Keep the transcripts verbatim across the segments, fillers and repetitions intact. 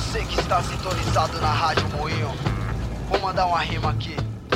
você que está sintonizado na Rádio Moinho. Vou mandar uma rima aqui.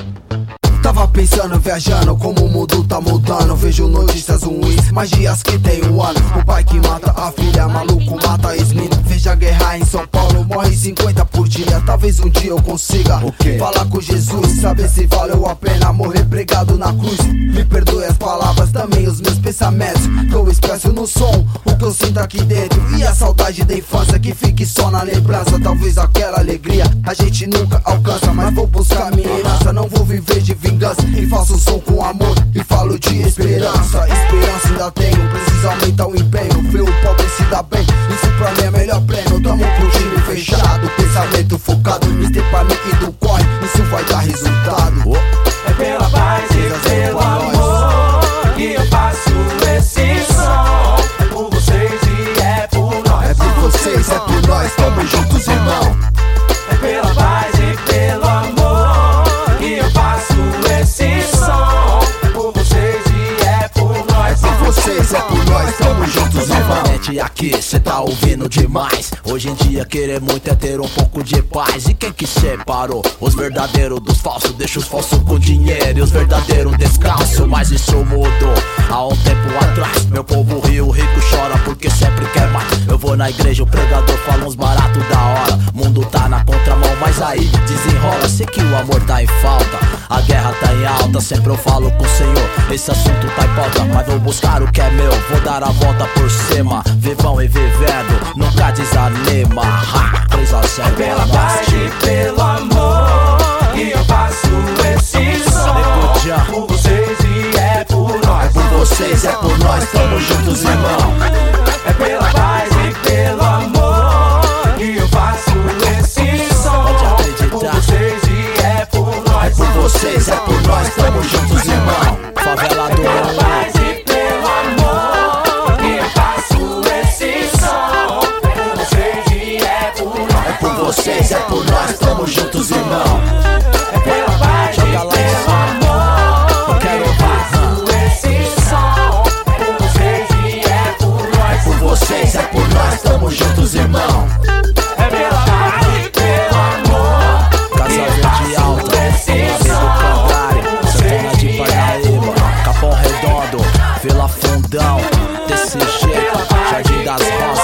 Tava pensando, viajando, como o mundo tá mudando. Vejo notícias ruins, mas dias que tem um ano. O pai que mata a filha, maluco mata a ex-mina. Veja a guerra em São Paulo, morre cinquenta por dia. Talvez um dia eu consiga falar com Jesus, saber se valeu a pena morrer pregado na cruz. Me perdoe as palavras, também os meus pensamentos, que eu expresso no som, o que eu sinto aqui dentro. E a saudade da infância que fique só na lembrança. Talvez aquela alegria a gente nunca alcança, mas vou buscar minha herança, não vou viver de vingança. E faço som com amor e falo de esperança. Esperança ainda tenho, preciso aumentar o empenho. Ver o pobre se dá bem, isso pra mim é melhor pleno. Tamo pro time fechado, pensamento focado no estepamento e do corre, isso vai dar resultado. É pela paz e pelo amor que eu faço esse som. É por vocês e é por nós. É por vocês, é por nós, tamo juntos, irmão. É pela paz e pelo amor que eu faço esse som. É por vocês e é por nós. É por vocês, é por nós, tamo juntos, irmão. Aqui cê tá ouvindo demais. Hoje em dia querer muito é ter um pouco de paz. E quem que separou os verdadeiros dos falsos? Deixa os falsos com dinheiro e os verdadeiros descalço. Mas isso mudou há um tempo atrás. Meu povo rio, rico chora porque sempre quer mais. Eu vou na igreja, o pregador fala uns baratos da hora. Mundo tá na contramão, mas aí desenrola. Sei que o amor tá em falta, a guerra tá em alta. Sempre eu falo com o Senhor, esse assunto tá em pauta. Mas vou buscar o que é meu, vou dar a volta por cima. Vivão e vivendo, nunca desanima. três a zero. É pela paz e pelo amor que eu faço esse som. Por vocês e é por nós. É por vocês, é por nós, tamo juntos, irmão. É pela paz e pelo amor que eu faço esse som. É por vocês e é por nós. É por vocês, é por nós, tamo juntos, irmão. Favela do pela paz e pelo amor que eu faço esse som. É por vocês e é por nós. É por vocês, é por nós, tamo juntos, irmão. É pela paz e pelo amor que eu faço esse som. É por vocês e é por nós. É por vocês, é por nós, tamo juntos, irmão. É pela paz e pelo amor Casa Verde Alta, esse Vila do Candário, Santana de Parnaíba, Capão Redondo, Vila Fundão, desse jeito, Jardim das Rosas.